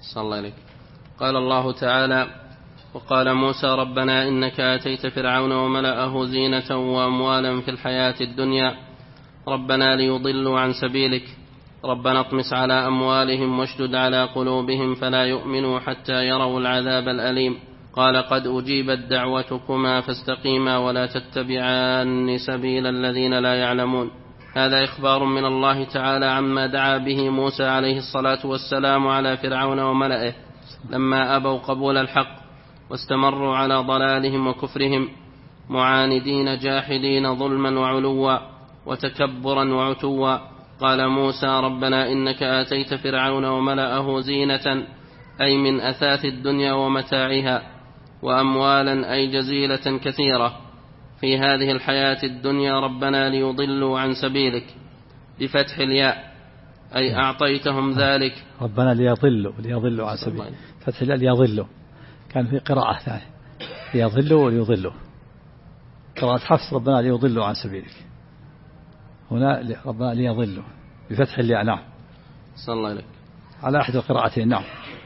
صلى الله عليه. قال الله تعالى: وقال موسى ربنا إنك آتيت فرعون وملأه زينة وأموالا في الحياة الدنيا ربنا ليضلوا عن سبيلك ربنا اطمس على أموالهم واشدد على قلوبهم فلا يؤمنوا حتى يروا العذاب الأليم. قال قد أجيبت دعوتكما فاستقيما ولا تتبعان سبيل الذين لا يعلمون. هذا إخبار من الله تعالى عما دعا به موسى عليه الصلاة والسلام على فرعون وملئه لما أبوا قبول الحق واستمروا على ضلالهم وكفرهم معاندين جاحدين ظلما وعلوا وتكبرا وعتوا. قال موسى ربنا إنك آتيت فرعون وملأه زينة أي من أثاث الدنيا ومتاعها وأموالا أي جزيلة كثيرة في هذه الحياة الدنيا ربنا ليضلوا عن سبيلك بفتح الياء أي أعطيتهم ذلك ربنا ليضلوا عن سبيلك فتح الياء ليضلوا. كان في قراءة ثانية ليضلوا وليضلوا. قراءة حفص ربنا ليضلوا عن سبيلك. هنا ربنا ليضلوا بفتح الياء. نعم. صلى الله عليه. على أحد القراءتين. نعم.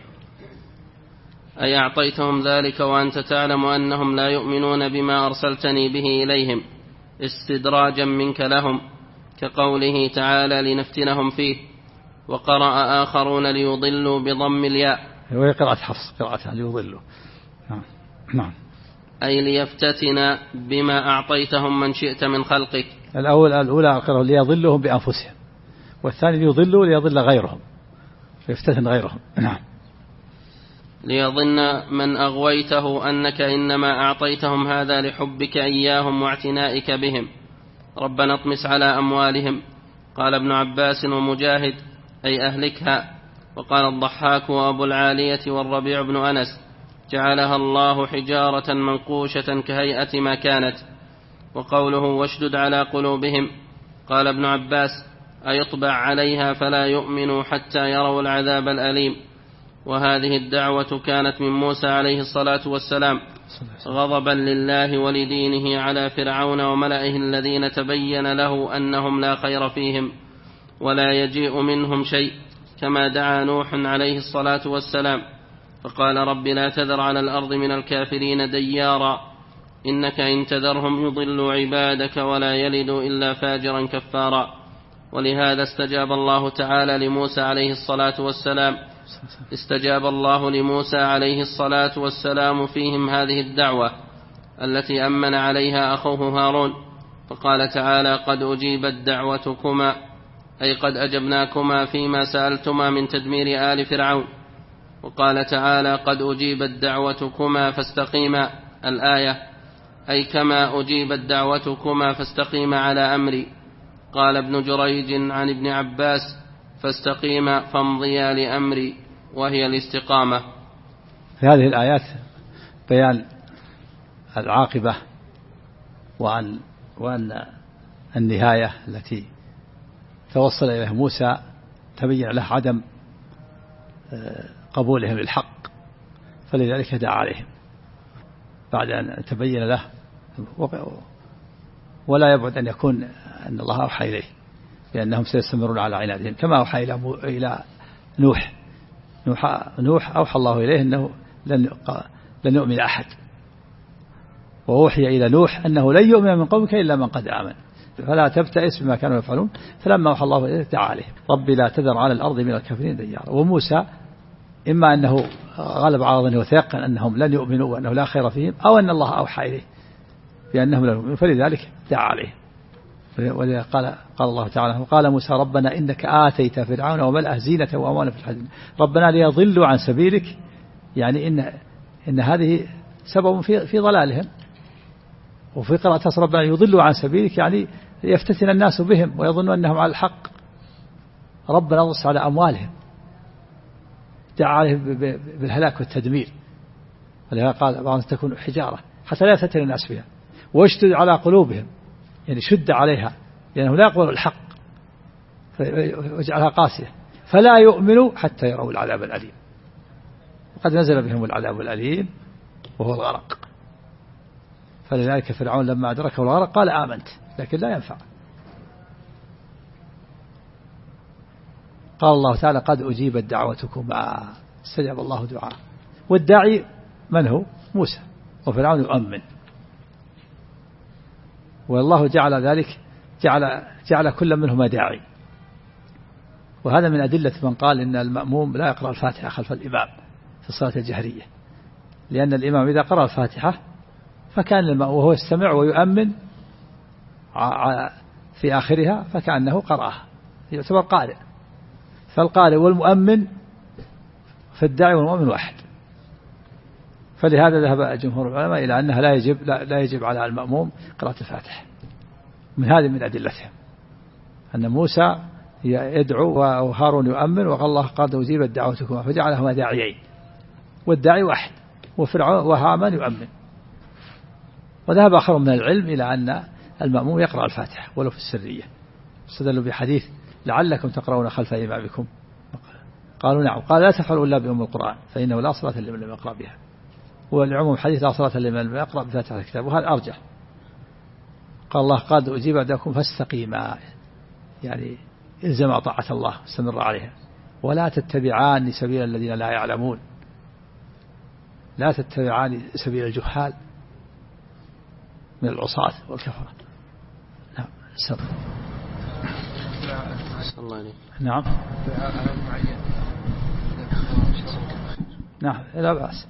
أي أعطيتهم ذلك وأنت تعلم أنهم لا يؤمنون بما أرسلتني به إليهم استدراجا منك لهم كقوله تعالى لنفتنهم فيه. وقرأ آخرون ليضلوا بضم الياء وهي قراءة حفص قراءة ليضلوا. نعم. أي ليفتتن بما أعطيتهم من شئت من خلقك. الأولى قراءة ليضلهم بأنفسهم والثاني ليضلوا ليضل غيرهم ليفتتن غيرهم. نعم. ليظن من أغويته أنك إنما أعطيتهم هذا لحبك إياهم واعتنائك بهم ربنا اطمس على أموالهم. قال ابن عباس ومجاهد أي أهلكها. وقال الضحاك وأبو العالية والربيع بن أنس جعلها الله حجارة منقوشة كهيئة ما كانت. وقوله واشدد على قلوبهم قال ابن عباس أيطبع عليها فلا يؤمنوا حتى يروا العذاب الأليم. وهذه الدعوة كانت من موسى عليه الصلاة والسلام غضبا لله ولدينه على فرعون وملئه الذين تبين له أنهم لا خير فيهم ولا يجيء منهم شيء كما دعا نوح عليه الصلاة والسلام فقال رب لا تذر على الأرض من الكافرين ديارا إنك إن تذرهم يضلوا عبادك ولا يلدوا إلا فاجرا كفارا. ولهذا استجاب الله عليه الصلاة والسلام فيهم هذه الدعوة التي أمن عليها أخوه هارون فقال تعالى قد أجيبت دعوتكما أي قد أجبناكما فيما سألتما من تدمير آل فرعون. وقال تعالى قد أجيبت دعوتكما فاستقيما الآية أي كما أجيبت دعوتكما فاستقيما على أمري. قال ابن جريج عن ابن عباس فاستقيما فامضيا لأمري وهي الاستقامة. في هذه الآيات بيان العاقبة وأن النهاية التي توصل إليه موسى تبين له عدم قبولهم للحق فلذلك دعا عليهم بعد أن تبين له. ولا يبعد أن يكون أن الله أوحى إليه لأنهم سيستمرون على عنادهم كما أوحى إلى نوح أوحى الله إليه أنه لن يؤمن أحد وأوحي إلى نوح أنه لن يؤمن من قومك إلا من قد آمن فلا تبتئس بما كانوا يفعلون. فلما أوحى الله إليه دعا عليه ربي لا تذر على الأرض من الكافرين ديارا. وموسى إما أنه غلب على ظنه وتيقن أنهم لن يؤمنوا وأنه لا خير فيهم أو أن الله أوحى إليه بأنهم لن يؤمنوا فلذلك دعا عليه. ولذلك قال الله تعالى وقال موسى ربنا إنك آتيت فرعون وملأه زينة وأموالا في الحياة ربنا ليضلوا عن سبيلك يعني إن هذه سبب في ضلالهم. وفي قراءة ربنا يضلوا عن سبيلك يعني يفتتن الناس بهم ويظنوا أنهم على الحق. ربنا اطمس على أموالهم دعا عليهم بالهلاك والتدمير. ولذلك قال بعضهم تكون حجارة حتى لا يفتتن الناس بها. واشتد على قلوبهم يعني شد عليها لأنه لا يقبل الحق واجعلها قاسية فلا يؤمنوا حتى يروا العذاب الأليم. وقد نزل بهم العذاب الأليم وهو الغرق. فلذلك فرعون لما أدركه الغرق قال آمنت لكن لا ينفع. قال الله تعالى قد أجيبت دعوتكما استجاب الله دعاء. والداعي من هو؟ موسى. وفرعون يؤمن. والله جعل ذلك، جعل كل منهما داعي. وهذا من أدلة من قال إن المأموم لا يقرأ الفاتحة خلف الإمام في الصلاة الجهرية، لأن الإمام إذا قرأ الفاتحة فكان المأموم وهو يستمع ويؤمن في آخرها فكأنه قرأها، يعتبر قارئ. فالقارئ والمؤمن في الداعي والمؤمن واحد. فلهذا ذهب جمهور العلماء إلى أنها لا يجب على المأموم قراءة الفاتحة. من هذه من أدلتهم أن موسى يدعو وهارون يؤمن، وقال الله قد أجيبت دعوتكما فجعلهما داعيين، والداعي واحد، وفرعون وهامان يؤمن. وذهب آخر من العلم إلى أن المأموم يقرأ الفاتحة ولو في السرية، استدلوا بحديث لعلكم تقرؤون خلف إمامكم، قالوا نعم، قال لا تفعلوا إلا بأم القرآن فإنه لا صلاة لمن لم يقرأ بها. والعموم حديث لا صلاة لمن لم يقرأ بفاتحة الكتاب، وهذا أرجح. قال الله قد أجيب دعوتكم فاستقيما، يعني إلزم طاعة الله استمر عليها، ولا تتبعان سبيل الذين لا يعلمون، لا تتبعان سبيل الجهال من العصاة والكفرة. نعم سر. نعم نعم لا بأس،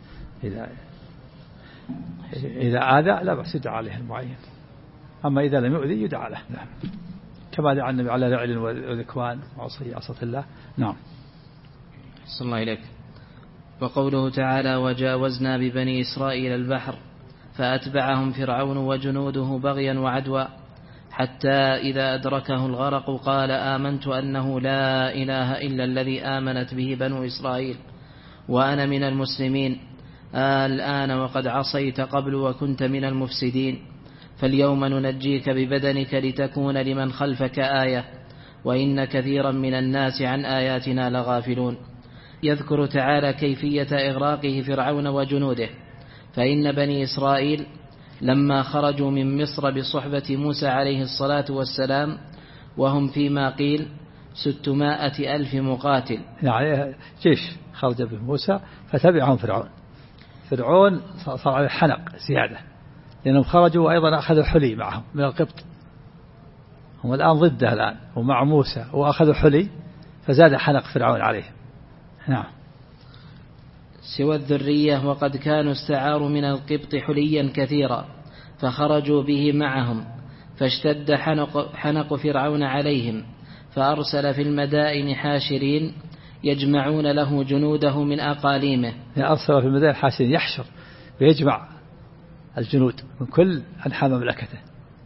إذا آذى لا بأس يدعى عليه المعين، أما إذا لم يؤذي يدعى له. نعم. كما دعا النبي على رعل وذكوان وعصي عصة الله. نعم. صلى الله إليك. وقوله تعالى وجاوزنا ببني إسرائيل البحر فأتبعهم فرعون وجنوده بغيا وعدوا حتى إذا أدركه الغرق قال آمنت أنه لا إله إلا الذي آمنت به بنو إسرائيل وأنا من المسلمين الآن وقد عصيت قبل وكنت من المفسدين فاليوم ننجيك ببدنك لتكون لمن خلفك آية وإن كثيرا من الناس عن آياتنا لغافلون. يذكر تعالى كيفية إغراقه فرعون وجنوده، فإن بني إسرائيل لما خرجوا من مصر بصحبة موسى عليه الصلاة والسلام وهم فيما قيل 600,000 مقاتل، يعني جيش خرج به موسى فتبعهم فرعون صار عليه حنق زيادة، لأنهم خرجوا وأيضا أخذوا حلي معهم من القبط، هم الآن ضده الآن ومع موسى وأخذوا حلي فزاد حنق فرعون عليهم. نعم. سوى الذرية وقد كانوا استعاروا من القبط حليا كثيرا فخرجوا به معهم فاشتد حنق فرعون عليهم فأرسل في المدائن حاشرين يجمعون له جنوده من أقاليمه. أرسل في المدائن حاشرين يحشر ويجمع الجنود من كل أنحاء مملكته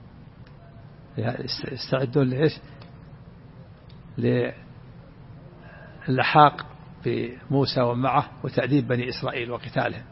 يستعدون لإيش؟ للحاق بموسى ومعه وتأديب بني إسرائيل وقتالهم،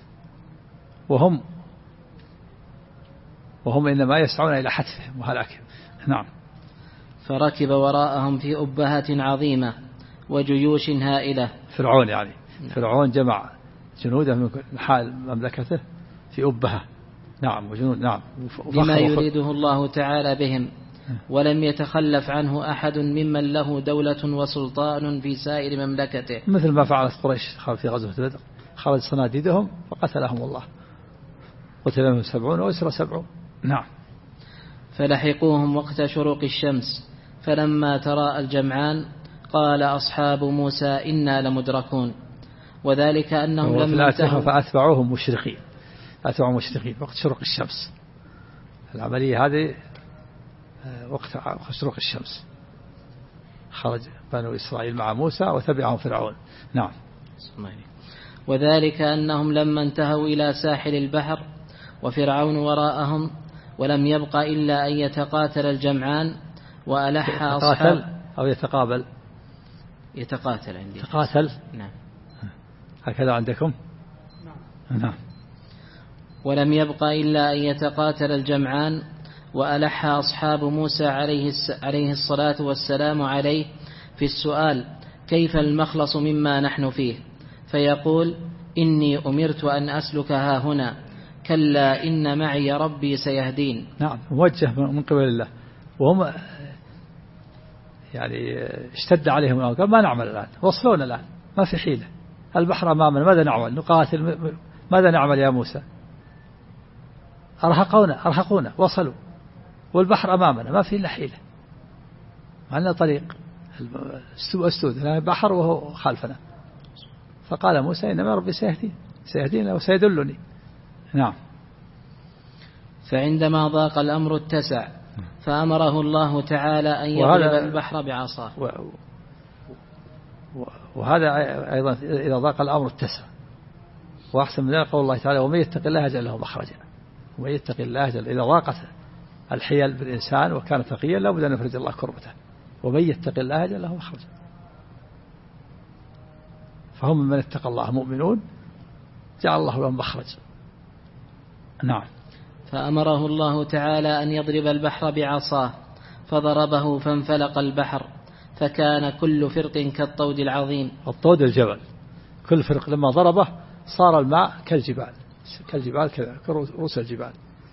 وهم إنما يسعون إلى حتفهم وهلاكهم. نعم. فركب وراءهم في أبهة عظيمة وجيوش هائلة. فرعون يعني فرعون جمع جنوده من حال مملكته في أبهة. نعم وجنود. نعم. بما يريده الله تعالى بهم، ولم يتخلف عنه أحد ممن له دولة وسلطان في سائر مملكته، مثل ما فعلت قريش في غزوة بدر، خرج صناديدهم فقتلهم الله، قتل منهم 70 وأسر 70. نعم. فلحقوهم وقت شروق الشمس فلما تراءى الجمعان قال أصحاب موسى إنا لمدركون، وذلك أنهم لم ينتهوا فأتبعوهم مشرقين وقت شروق الشمس. العملية هذه وقت شروق الشمس خرج بنو إسرائيل مع موسى وتبعهم فرعون. نعم. وذلك أنهم لما انتهوا إلى ساحل البحر وفرعون وراءهم ولم يبق إلا أن يتقاتل الجمعان وألح أصحاب أو يتقابل. يتقاتل عندي. يتقاتل. نعم. هكذا عندكم. نعم. ولم يبق إلا أن يتقاتل الجمعان وألح أصحاب موسى عليه الصلاة والسلام عليه في السؤال كيف المخلص مما نحن فيه، فيقول إني أمرت أن أسلك ها هنا كلا إن معي ربي سيهدين. نعم. موجه من قبل الله، وهم يعني اشتد عليهم الأمر، قال ما نعمل الآن، وصلونا الآن ما في حيلة، البحر أمامنا ماذا نعمل؟ نقاتل؟ ماذا نعمل يا موسى؟ أرهقونا وصلوا والبحر أمامنا ما في إلا حيلة، ما لنا طريق، السود بحر وهو خلفنا. فقال موسى إنما ربي سيهديني وسيدلني. نعم. فعندما ضاق الأمر اتسع فأمره الله تعالى أن يضرب البحر بعصاه. وهذا أيضا إذا ضاق الأمر اتسع. وأحسن من ذلك قول الله تعالى ومن يتق الله يجعل له مخرجا. ومن يتق الله يجعل، إذا ضاقت الحيل بالإنسان وكان تقيا لابد أن يفرج الله كربته. ومن يتق الله يجعل له مخرجا. فهم من اتقى الله مؤمنون جعل الله لهم مخرج. نعم. فأمره الله تعالى أن يضرب البحر بعصاه فضربه فانفلق البحر فكان كل فرق كالطود العظيم. الطود الجبل، كل فرق لما ضربه صار الماء كالجبال كرؤوس الجبال.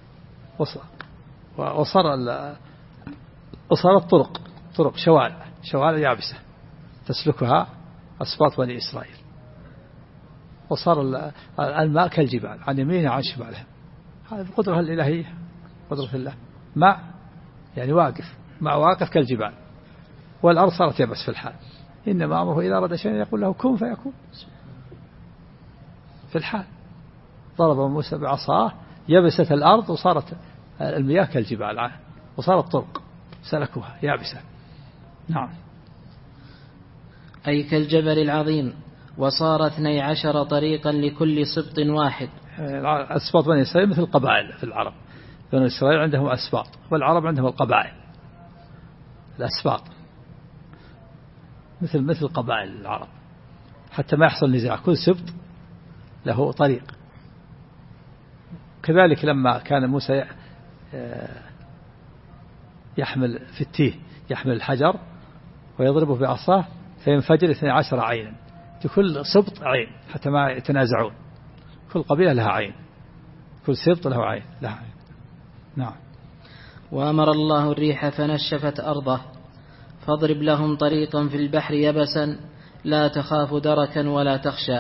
وصارت طرق شوارع يابسة تسلكها أسباط بني إسرائيل. وصار الماء كالجبال عن يمينها عن شمالها. هذه القدرة الإلهية، قدرة الله. ماء يعني واقف كالجبال. والأرض صارت يبس في الحال. إنما أمره إذا أراد شيئا يقول له كن فيكون في الحال. ضرب موسى بعصاه يبست الأرض وصارت المياه كالجبال وصارت طرق سلكوها يابسة. نعم. أي كالجبل العظيم. وصار 12 طريقا لكل سبط واحد. أسباط بني إسرائيل مثل القبائل في العرب. بني إسرائيل عندهم أسباط والعرب عندهم القبائل. الأسباط مثل قبائل العرب حتى ما يحصل نزاع، كل سبط له طريق. كذلك لما كان موسى يحمل في التيه يحمل الحجر ويضربه بعصاه فينفجر 12 عينا، كل سبط عين حتى ما يتنازعون. كل قبيلة لها عين، كل سبط له عين لها عين. نعم. وأمر الله الريح فنشفت أرضه فاضرب لهم طريقا في البحر يبسا لا تخاف دركا ولا تخشى.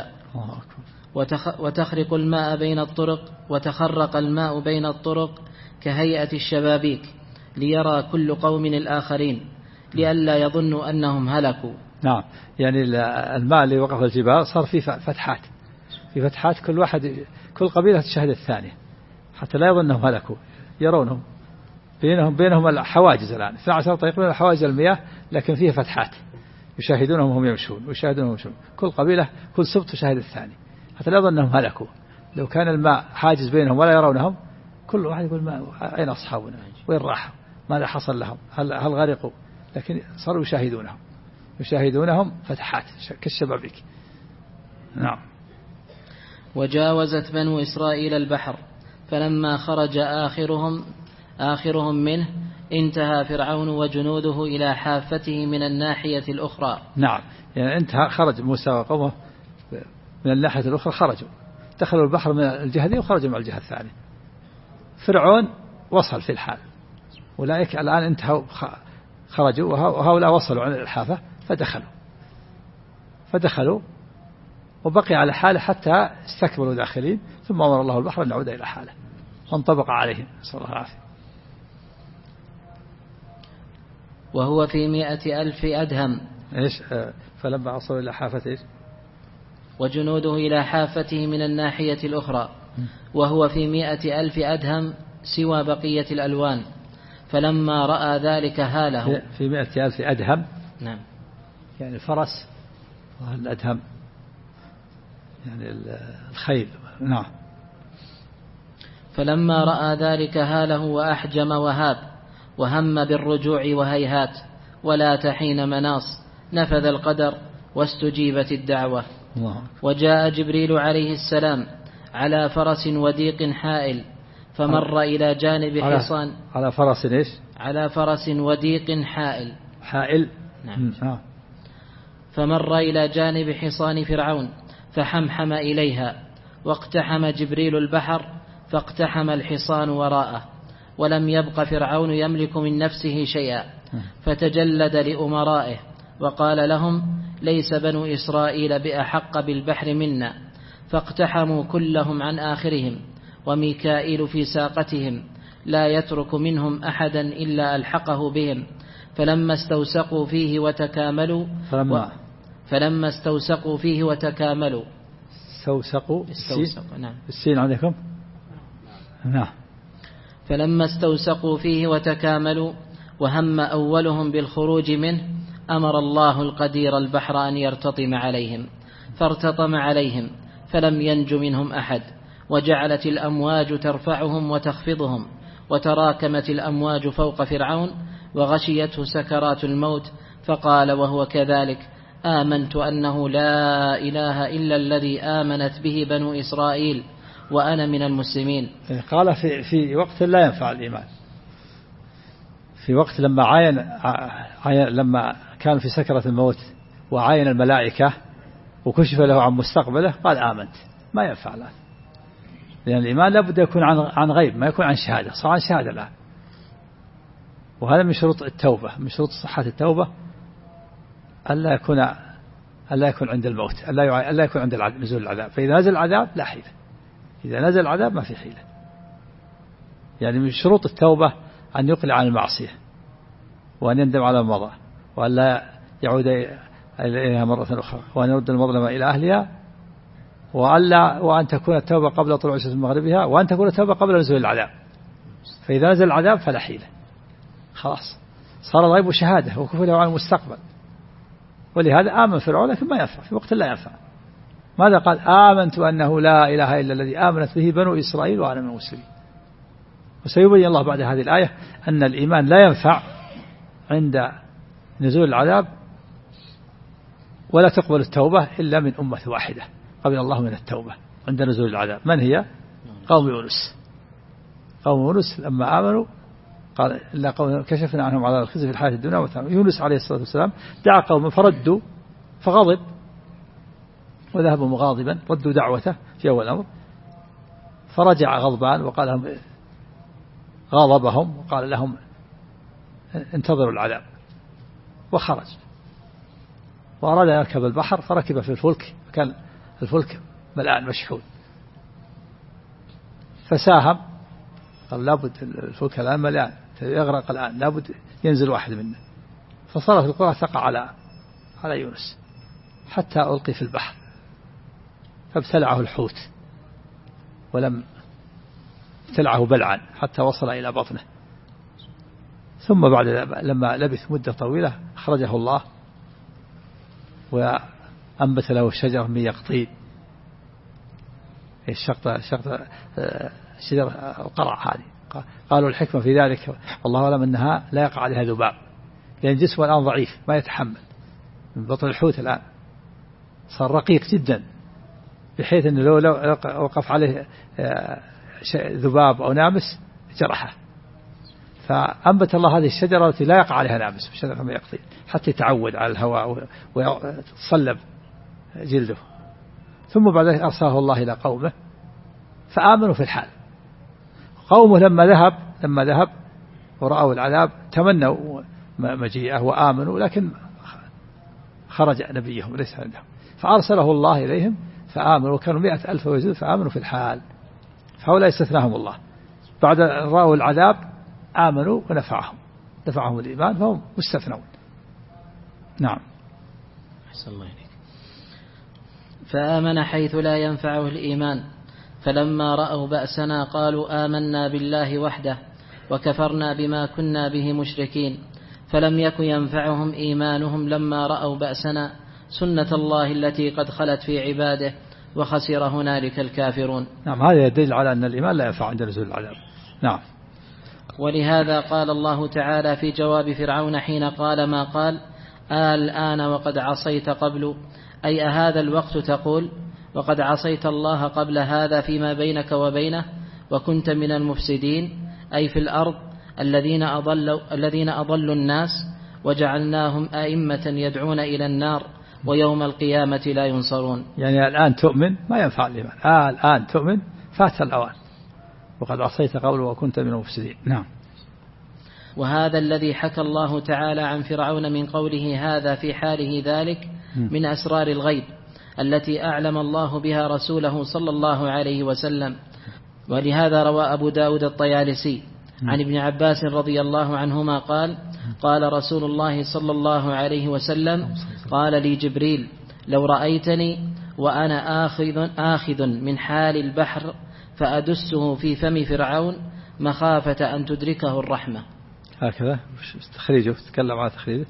وتخرق الماء بين الطرق وتخرق الماء بين الطرق كهيئة الشبابيك ليرى كل قوم الآخرين لئلا يظنوا أنهم هلكوا. نعم. يعني الماء اللي وقف الجبال صار في فتحات كل قبيلة تشاهد الثانية حتى لا يظنهم هلكوا، يرونهم بينهم الحواجز. الآن 12 طريق بين حواجز المياه لكن فيها فتحات يشاهدونهم وهم يمشون كل قبيلة كل سبط تشاهد الثاني حتى لا يظنهم هلكوا. لو كان الماء حاجز بينهم ولا يرونهم كل واحد يقول أين أصحابنا وين راحوا ماذا حصل لهم هل غرقوا، لكن صاروا يشاهدونهم فتحات كالشبابيك. نعم. وجاوزت بنو إسرائيل البحر فلما خرج آخرهم منه انتهى فرعون وجنوده إلى حافته من الناحية الأخرى. نعم. يعني انتهى، خرج موسى وقومه من الناحية الأخرى، خرجوا دخلوا البحر من الجهة دي وخرجوا من الجهة الثانية. فرعون وصل في الحال، أولئك الآن انتهوا خرجوا وهؤلاء وصلوا عن الحافة فدخلوا وبقي على حاله حتى استكبروا داخلين، ثم أمر الله البحر أن يعود إلى حاله فانطبق عليهم نسأل الله العافية. وهو في 100,000 أدهم. إيش فلما وصلوا إلى حافة إيش وجنوده إلى حافته من الناحية الأخرى وهو في 100,000 أدهم سوى بقية الألوان فلما رأى ذلك هاله. في 100,000 أدهم. نعم. يعني الفرس والأدهم يعني الخيل. نعم. فلما رأى ذلك هاله وأحجم وهاب وهم بالرجوع وهيهات ولا حين مناص نفذ القدر واستجيبت الدعوة. وجاء جبريل عليه السلام على فرس وديق حائل فمر إلى جانب حصان. على فرس إيش؟ على فرس وديق حائل. نعم. فمر إلى جانب حصان فرعون فحمحم إليها واقتحم جبريل البحر فاقتحم الحصان وراءه ولم يبق فرعون يملك من نفسه شيئا فتجلد لأمرائه وقال لهم ليس بنو إسرائيل بأحق بالبحر منا، فاقتحموا كلهم عن آخرهم، وميكائيل في ساقتهم لا يترك منهم أحدا إلا ألحقه بهم. فلما استوسقوا فيه وتكاملوا نعم السين عندكم نعم. فلما استوسقوا فيه وتكاملوا وهم أولهم بالخروج منه، أمر الله القدير البحر أن يرتطم عليهم، فارتطم عليهم فلم ينج منهم أحد، وجعلت الأمواج ترفعهم وتخفضهم، وتراكمت الأمواج فوق فرعون وغشيته سكرات الموت، فقال وهو كذلك: آمنت أنه لا إله إلا الذي آمنت به بنو إسرائيل وأنا من المسلمين. قال في وقت لا ينفع الإيمان، في وقت لما لما كان في سكرة الموت وعاين الملائكة وكشف له عن مستقبله قال آمنت، ما ينفع الآن، لأن الإيمان لابد يكون عن غيب، ما يكون عن شهادة، صار عن شهادة الآن. وهذا من شروط التوبة، من شروط صحة التوبة ألا يكون عند الموت، ألا يكون عند نزول العذاب. فإذا نزل العذاب لا حيلة، إذا نزل العذاب ما في حيلة. يعني من شروط التوبة أن يقلع عن المعصية، وأن يندم على ما مضى، وأن لا يعود إليها مرة أخرى، وأن يرد المظلمة إلى أهلها، وأن تكون التوبة قبل طلوع الشمس من مغربها، وأن تكون التوبة قبل نزول العذاب. فإذا نزل العذاب فلا حيلة، خلاص صار الغيب شهادة وكفى له عن المستقبل. ولهذا آمن فرعون لكن ما ينفع، في وقت لا ينفع. ماذا قال؟ آمنت أنه لا إله إلا الذي آمنت به بنو إسرائيل وأنا من المسلمين. وسيبين الله بعد هذه الآية أن الإيمان لا ينفع عند نزول العذاب، ولا تقبل التوبة إلا من أمة واحدة قبل الله من التوبة عند نزول العذاب. من هي؟ قوم يونس. قوم يونس لما آمنوا قال إلا قوم كشفنا عنهم عذاب الخزي في الحياة الدنيا. يونس عليه الصلاة والسلام دعا قوم فردوا، فغضب وذهبوا مغاضبا، ردوا دعوته في أول الأمر، فرجع غضبان وقال لهم غاضبهم وقال لهم انتظروا العذاب، وخرج وأراد أن يركب البحر، فركب في الفلك، كان الفلك ملآن مشحون، فساهم، قال لابد الفلك الآن ملآن يغرق الآن، لابد ينزل واحد منا، فصارت القرى تقع على يونس حتى ألقي في البحر، فابتلعه الحوت ولم ابتلعه بلعا حتى وصل إلى بطنه. ثم بعد لما لبث مدة طويلة أخرجه الله وأنبت له شجرة من يقطين، شجرة القرع هذه. قالوا الحكمة في ذلك والله أعلم أنها لا يقع عليها ذباب، لأن جسمه الآن ضعيف ما يتحمل، من بطن الحوت الآن صار رقيق جدا، بحيث أنه لو وقف عليه ذباب أو نامس جرحه. فأنبت الله هذه الشجرة التي لا يقع عليها نامس، شجرة ما يقطين، حتى يتعود على الهواء ويتصلب جلده. ثم بعد ذلك أرسله الله إلى قومه فآمنوا في الحال. قومه لما ذهب ورأوا العذاب تمنوا مجيئه وآمنوا، لكن خرج نبيهم ليس عندهم، فأرسله الله إليهم فآمنوا، كانوا 100,000 ويزيد، فآمنوا في الحال. فهؤلاء استثناهم الله، بعد رأوا العذاب آمنوا ونفعهم الإيمان، فهم مستثنون. نعم. أحسن الله إليك. فآمن حيث لا ينفعه الإيمان، فلما رأوا بأسنا قالوا آمنا بالله وحده وكفرنا بما كنا به مشركين. فلم يكن ينفعهم إيمانهم لما رأوا بأسنا، سنة الله التي قد خلت في عباده، وخسر هنالك الكافرون. نعم، هذا يدل على أن الإيمان لا ينفع عند نزول العذاب. نعم. ولهذا قال الله تعالى في جواب فرعون حين قال ما قال: الآن وقد عصيت قبل، أي أهذا الوقت تقول وقد عصيت الله قبل هذا فيما بينك وبينه، وكنت من المفسدين، أي في الأرض الذين أضلوا الناس وجعلناهم أئمة يدعون إلى النار ويوم القيامة لا ينصرون. يعني الآن تؤمن ما ينفع الإيمان، الآن تؤمن فات الأوان، وقد عصيت قبل وكنت من المفسدين. نعم. وهذا الذي حكى الله تعالى عن فرعون من قوله هذا في حاله ذلك، من أسرار الغيب التي أعلم الله بها رسوله صلى الله عليه وسلم. ولهذا روى أبو داود الطيالسي عن ابن عباس رضي الله عنهما قال: قال رسول الله صلى الله عليه وسلم: قال لي جبريل: لو رأيتني وأنا آخذ من حال البحر فأدسه في فم فرعون مخافة أن تدركه الرحمة. هكذا تخريجه تتكلم عن تخريجه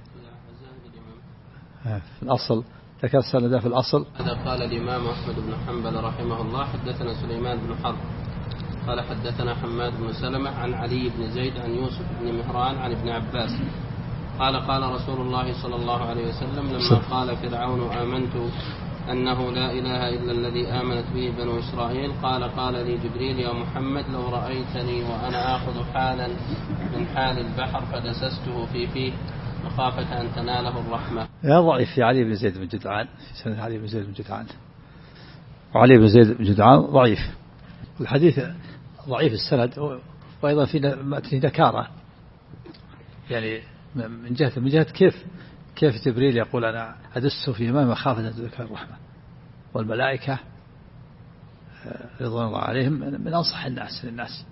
في الأصل ذكر سنده في الأصل. هذا قال الإمام أحمد بن حنبل رحمه الله: حدثنا سليمان بن حرب قال حدثنا حماد بن سلمة عن علي بن زيد عن يوسف بن مهران عن ابن عباس قال: قال رسول الله صلى الله عليه وسلم لما قال فرعون: آمنت أنه لا إله إلا الذي آمنت به بنو إسرائيل، قال لي جبريل: يا محمد لو رأيتني وأنا آخذ حالا من حال البحر فدسسته في فيه مخافة أن تناله الرحمة. يا ضعيف في علي بن زيد بن جدعان، في سنة علي بن زيد بن جدعان، وعلي بن زيد بن جدعان ضعيف، والحديث ضعيف السند، وأيضا في نكارة، يعني من جهة كيف جبريل يقول أنا أدس في ماء مخافة أن تدركه الرحمة، والملائكة رضوان الله عليهم من أنصح الناس للناس،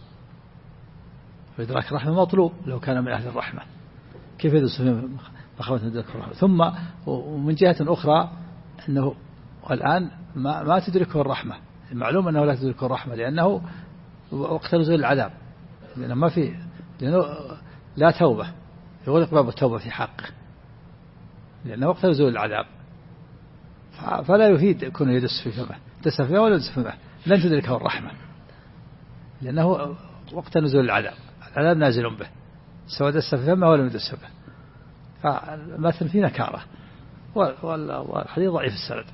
وإدراك الرحمة مطلوب لو كان من أهل الرحمة، كيف يدس في مخافة أن تدركه الرحمة. ثم ومن جهة أخرى أنه الآن ما تدركه الرحمة، المعلوم أنه لا تدركه الرحمة لأنه وقت نزول العذاب، لأنه لا توبة، يغلق باب التوبة في حقه لأنه وقت نزول العذاب، فلا يفيد كونه يدس في فمه، دس فيه ولا يدس في فمه لن تدركه الرحمة، لأنه وقت نزول العذاب نازل به، سواء دس في فمه ولا يدس به، فمثل في نكارة، والحديث ضعيف السند.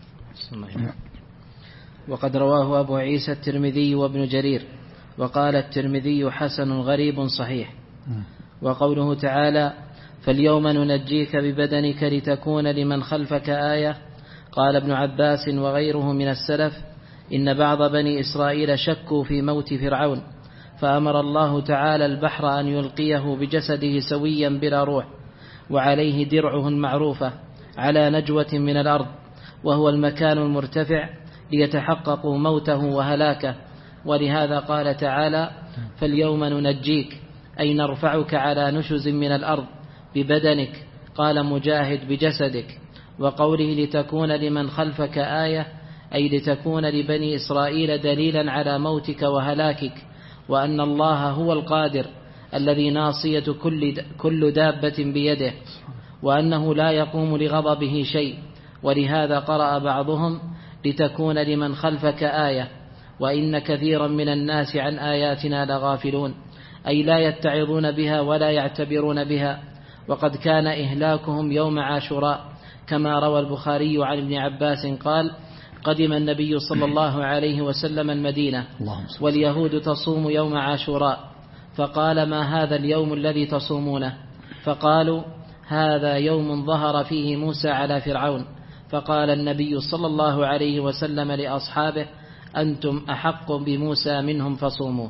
وقد رواه أبو عيسى الترمذي وابن جرير، وقال الترمذي: حسن غريب صحيح. وقوله تعالى: فاليوم ننجيك ببدنك لتكون لمن خلفك آية، قال ابن عباس وغيره من السلف: إن بعض بني إسرائيل شكوا في موت فرعون، فأمر الله تعالى البحر أن يلقيه بجسده سويا بلا روح، وعليه درعه المعروفة على نجوة من الأرض، وهو المكان المرتفع، ليتحققوا موته وهلاكه. ولهذا قال تعالى: فاليوم ننجيك، أي نرفعك على نشز من الأرض ببدنك، قال مجاهد بجسدك. وقوله لتكون لمن خلفك آية، أي لتكون لبني إسرائيل دليلا على موتك وهلاكك، وأن الله هو القادر الذي ناصية كل دابة بيده، وأنه لا يقوم لغضبه شيء. ولهذا قرأ بعضهم: لتكون لمن خلفك آية، وإن كثيرا من الناس عن آياتنا لغافلون، أي لا يتعظون بها ولا يعتبرون بها. وقد كان إهلاكهم يوم عاشوراء، كما روى البخاري عن ابن عباس قال: قدم النبي صلى الله عليه وسلم المدينة واليهود تصوم يوم عاشوراء، فقال: ما هذا اليوم الذي تصومونه؟ فقالوا: هذا يوم ظهر فيه موسى على فرعون. فقال النبي صلى الله عليه وسلم لأصحابه: أنتم أحق بموسى منهم فصوموا.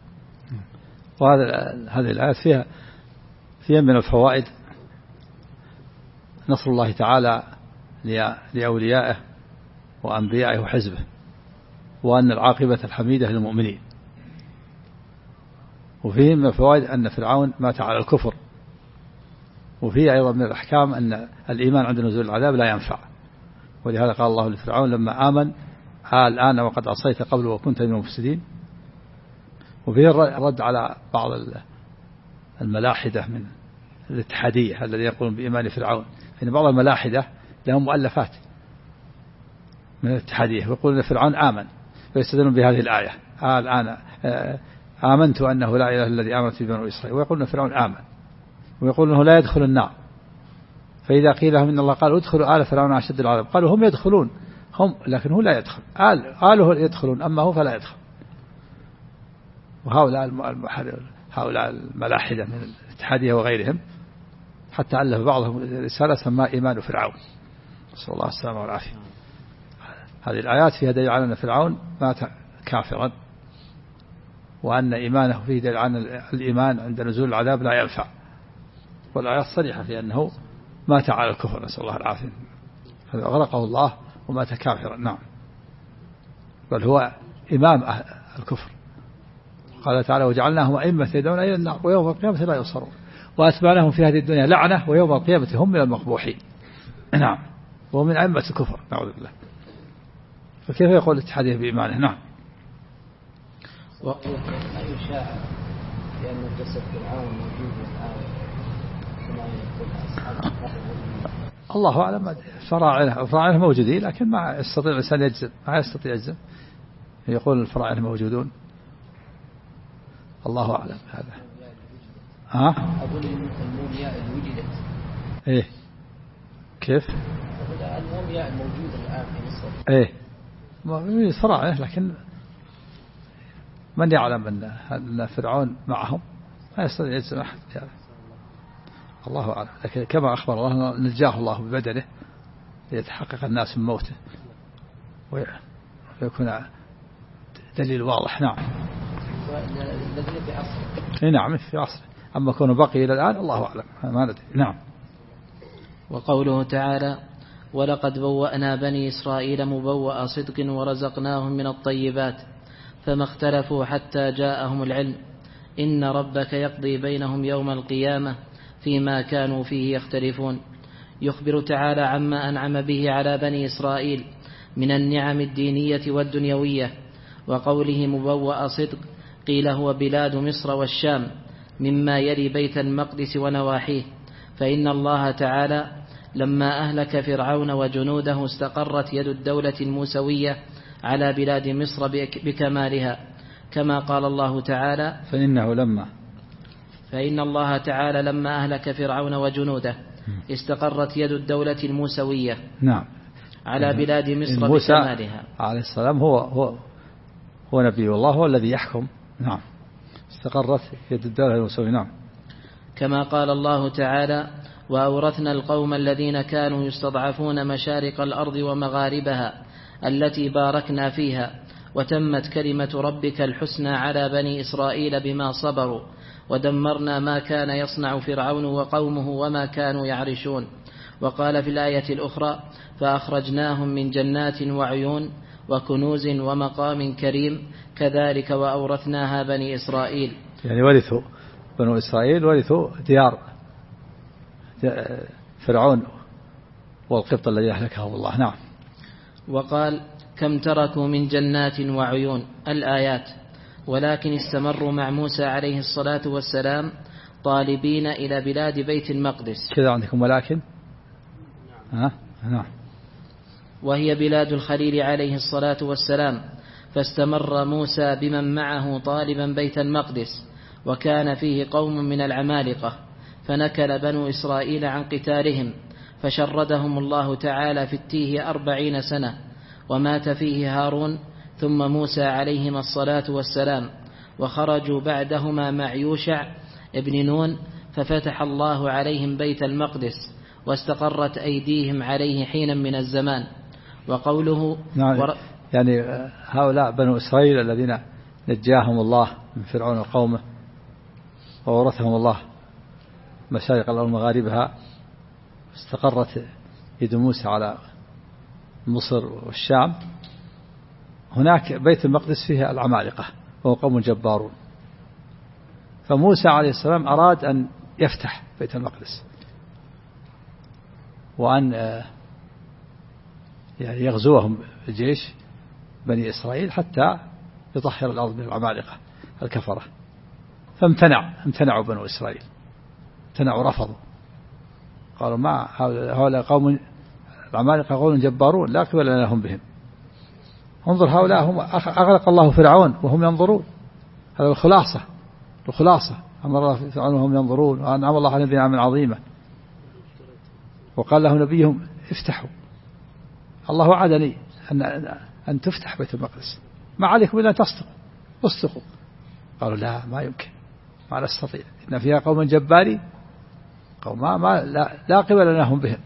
وهذه الآيات فيها من الفوائد نصر الله تعالى لأوليائه وأنبيائه وحزبه، وأن العاقبة الحميدة للمؤمنين. وفيه من الفوائد أن فرعون مات على الكفر. وفيه أيضا من الأحكام أن الإيمان عند نزول العذاب لا ينفع، ولهذا قال الله لفرعون لما آمن: الآن وقد عصيت قبل وكنت من المفسدين. وفيه الرد على بعض الملاحدة من الاتحادية الذين يقولون بإيمان فرعون، فإن بعض الملاحدة لهم مؤلفات من الاتحادية ويقولون فرعون آمن، ويستدلون بهذه الآية: الآن آمنت أنه لا إله إلا الذي آمنت به بنو إسرائيل، ويقولون فرعون آمن، ويقولون أنه لا يدخل النار. فإذا قيل لهم إن الله قال ادخلوا آل فرعون أشد العذاب، قالوا هم يدخلون، لكن هو لا يدخل، آله يدخلون أما هو فلا يدخل. وهؤلاء الملاحدة من الاتحادية وغيرهم حتى ألف بعضهم رسالة سماها إيمان فرعون، نسأل الله السلامة والعافية. هذه الآيات فيها دليل على أن فرعون مات كافرا، وأن إيمانه فيه دليل على الإيمان عند نزول العذاب لا ينفع، والآيات صريحة في أنه مات على الكفر، نسأل الله العافية. هذا أغرقه الله ومات كافرا. نعم. بل هو إمام الكفر. قال تعالى وجعلناهم أئمة يدعون إلى النار ويوم القيامة لا ينصرون وأتبعناهم في هذه الدنيا لعنة ويوم القيامة هم من المقبوحين. نعم. ومن أئمة الكفر نعوذ بالله. فكيف يقول اتحاده بإيمانه؟ نعم. أي شاعر لأن جسد فرعون موجود الآن كما يقول أصحاب الله أعلم. الفراعنة موجودين لكن ما يستطيع الإنسان يجزم، ما يستطيع يجزم. يقول الفراعنة موجودون، الله أعلم. هذا أقول المومياء اللي وجدت إيه كيف؟ المومياء الموجودة الآن في مصر إيه من الفراعنة، لكن من يعلم أن فرعون معهم ما يستطيع يجزم أحد يعني. الله أعلم. لكن كما أخبر الله نجاه الله ببدنه ليتحقق الناس من موته ويكون دليل واضح. نعم. الذين في عصره. نعم في عصره. أما كونه بقي إلى الآن الله أعلم ما ندري. نعم. وقوله تعالى ولقد بوأنا بني إسرائيل مبوأ صدق ورزقناهم من الطيبات فما اختلفوا حتى جاءهم العلم إن ربك يقضي بينهم يوم القيامة فيما كانوا فيه يختلفون. يخبر تعالى عما أنعم به على بني إسرائيل من النعم الدينية والدنيوية. وقوله مبوأ صدق قيل هو بلاد مصر والشام مما يلي بيت المقدس ونواحيه، فإن الله تعالى لما أهلك فرعون وجنوده استقرت يد الدولة الموسوية على بلاد مصر بكمالها، كما قال الله تعالى فإن الله تعالى لما أهلك فرعون وجنوده استقرت يد الدولة الموسوية نعم على بلاد مصر بكمالها. عليه السلام هو نبي الله هو الذي يحكم. نعم. استقرت يد الدولة الموسوية. نعم. كما قال الله تعالى وأورثنا القوم الذين كانوا يستضعفون مشارق الأرض ومغاربها التي باركنا فيها وتمت كلمة ربك الحسنى على بني إسرائيل بما صبروا ودمرنا ما كان يصنع فرعون وقومه وما كانوا يعرشون. وقال في الآية الأخرى فأخرجناهم من جنات وعيون وكنوز ومقام كريم كذلك وأورثناها بني إسرائيل. يعني ورثوا بنو إسرائيل ورثوا ديار فرعون والقبط الذي أهلكه الله. نعم. وقال كم تركوا من جنات وعيون الآيات. ولكن استمروا مع موسى عليه الصلاة والسلام طالبين إلى بلاد بيت المقدس. كذا عندكم ولكن نعم. وهي بلاد الخليل عليه الصلاة والسلام. فاستمر موسى بمن معه طالبا بيت المقدس وكان فيه قوم من العمالقة فنكل بنو إسرائيل عن قتالهم فشردهم الله تعالى في التيه 40 سنة ومات فيه هارون ثم موسى عليهما الصلاة والسلام وخرجوا بعدهما مع يوشع ابن نون ففتح الله عليهم بيت المقدس واستقرت أيديهم عليه حينا من الزمان. وقوله يعني هؤلاء بنو إسرائيل الذين نجاهم الله من فرعون وقومه وورثهم الله مشارق الأرض ومغاربها استقرت يد موسى على مصر والشام. هناك بيت المقدس فيه العمالقة وهو قوم جبارون. فموسى عليه السلام أراد أن يفتح بيت المقدس وأن يعني يغزوهم الجيش بني إسرائيل حتى يطهر الأرض من العمالقة الكفرة. فامتنعوا بنو إسرائيل، امتنعوا رفضوا، قالوا ما هؤلاء قوم العمالقة قوم جبارون لا قبل لهم بهم. انظر هؤلاء هم أغلق الله فرعون وهم ينظرون. هذا الخلاصة أمر الله فرعون وهم ينظرون وأنعم الله عليهم بنعم عظيمة. وقال له نبيهم افتحوا، الله وعدني أن تفتح بيت المقدس ما عليكم إلا أن تصدقوا. قالوا لا ما يمكن ما نستطيع إن فيها قوم جبارين قوم لا قبل لهم بهم.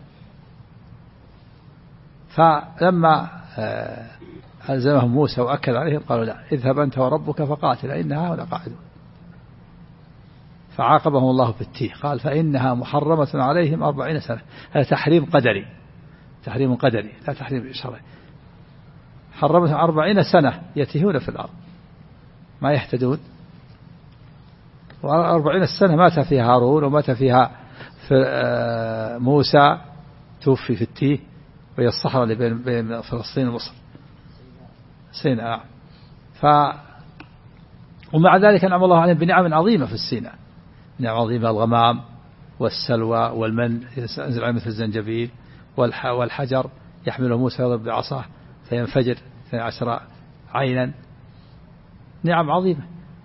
فلما ألزمهم موسى وأكد عليهم قالوا لا اذهب أنت وربك فقاتل إنها هنا قاعدون. فعاقبهم الله بالتيه قال فإنها محرمة عليهم 40 سنة. هذا تحريم قدري تحريم قدري لا تحريم شرعي. حرمتهم 40 سنة يتيهون في الأرض ما يهتدون، و40 سنة مات فيها هارون ومات فيها في موسى توفي في التيه وهي الصحراء اللي بين فلسطين ومصر سيناء. ومع ذلك أنعم الله عليهم بنعم عظيمة في السيناء، نعم عظيمة، الغمام والسلوى والمن ينزل عليه مثل الزنجبيل، والحجر يحمله موسى يضرب بعصاه فينفجر 12 عينا، نعم عظيمة.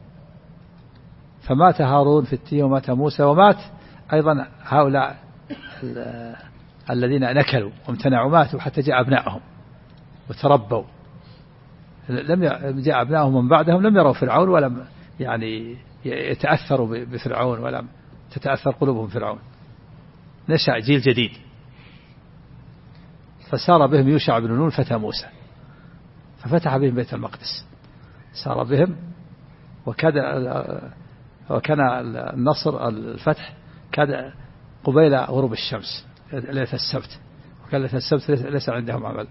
فمات هارون في التيه ومات موسى، ومات أيضا هؤلاء الذين نكلوا وامتنعوا ماتوا حتى جاء أبنائهم وتربوا. لم جاء أبنائهم من بعدهم لم يروا فرعون ولم يعني يتأثروا بفرعون ولم تتأثر قلوبهم فرعون، نشأ جيل جديد. فسار بهم يوشع بن نون فتى موسى ففتح بهم بيت المقدس، سار بهم وكان النصر الفتح كان قبيل غروب الشمس ليلة السبت، وكان ليلة السبت ليس عندهم عمل.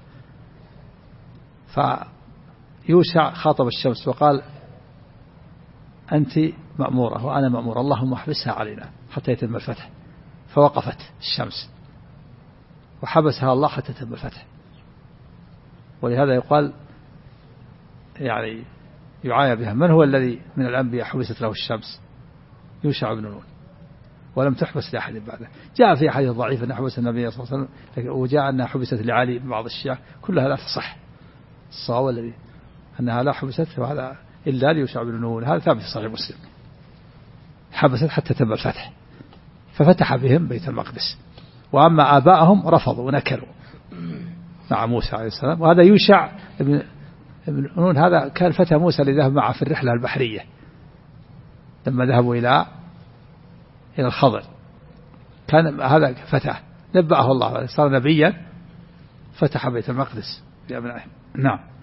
فيوشع خاطب الشمس وقال أنت مأمورة وأنا مأمور، اللهم احبسها علينا حتى يتم الفتح. فوقفت الشمس وحبسها الله حتى يتم الفتح. ولهذا يقال يعني يعايا بها من هو الذي من الأنبياء حبست له الشمس؟ يوشع بن نون، ولم تحبس لأحد بعده. جاء في حديث ضعيف أن حبس النبي صلى الله عليه وسلم، وجاء أنها حبست لعلي بعض الشيعة، كلها لا تصح. الصواب الذي أنها لا حبست وهذا إلا ليوشع بن نون، هذا ثابت في صحيح مسلم، حبست حتى تم الفتح ففتح بهم بيت المقدس. وأما آباءهم رفضوا ونكلوا مع موسى عليه السلام. وهذا يوشع ابن نون هذا كان فتى موسى اللي ذهب معه في الرحلة البحرية لما ذهبوا إلى الخضر، كان هذا فتاه نبأه الله صار نبيا فتح بيت المقدس بأبنائه. نعم.